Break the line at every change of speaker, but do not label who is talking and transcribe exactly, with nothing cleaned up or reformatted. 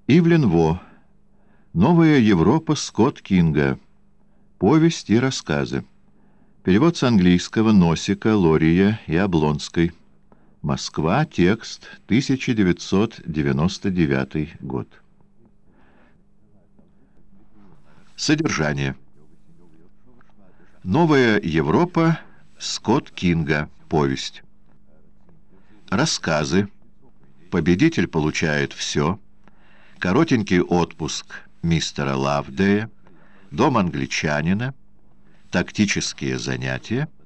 Ивлен Во. Новая Европа Скотт Кинга. Повесть и рассказы. Перевод с английского Носика, Лория и Облонской. Москва. Текст. тысяча девятьсот девяносто девятый год. Содержание. Новая Европа Скотт Кинга. Повесть. Рассказы. Победитель получает все. Коротенький отпуск мистера Лавдея. Дом англичанина. Тактические занятия.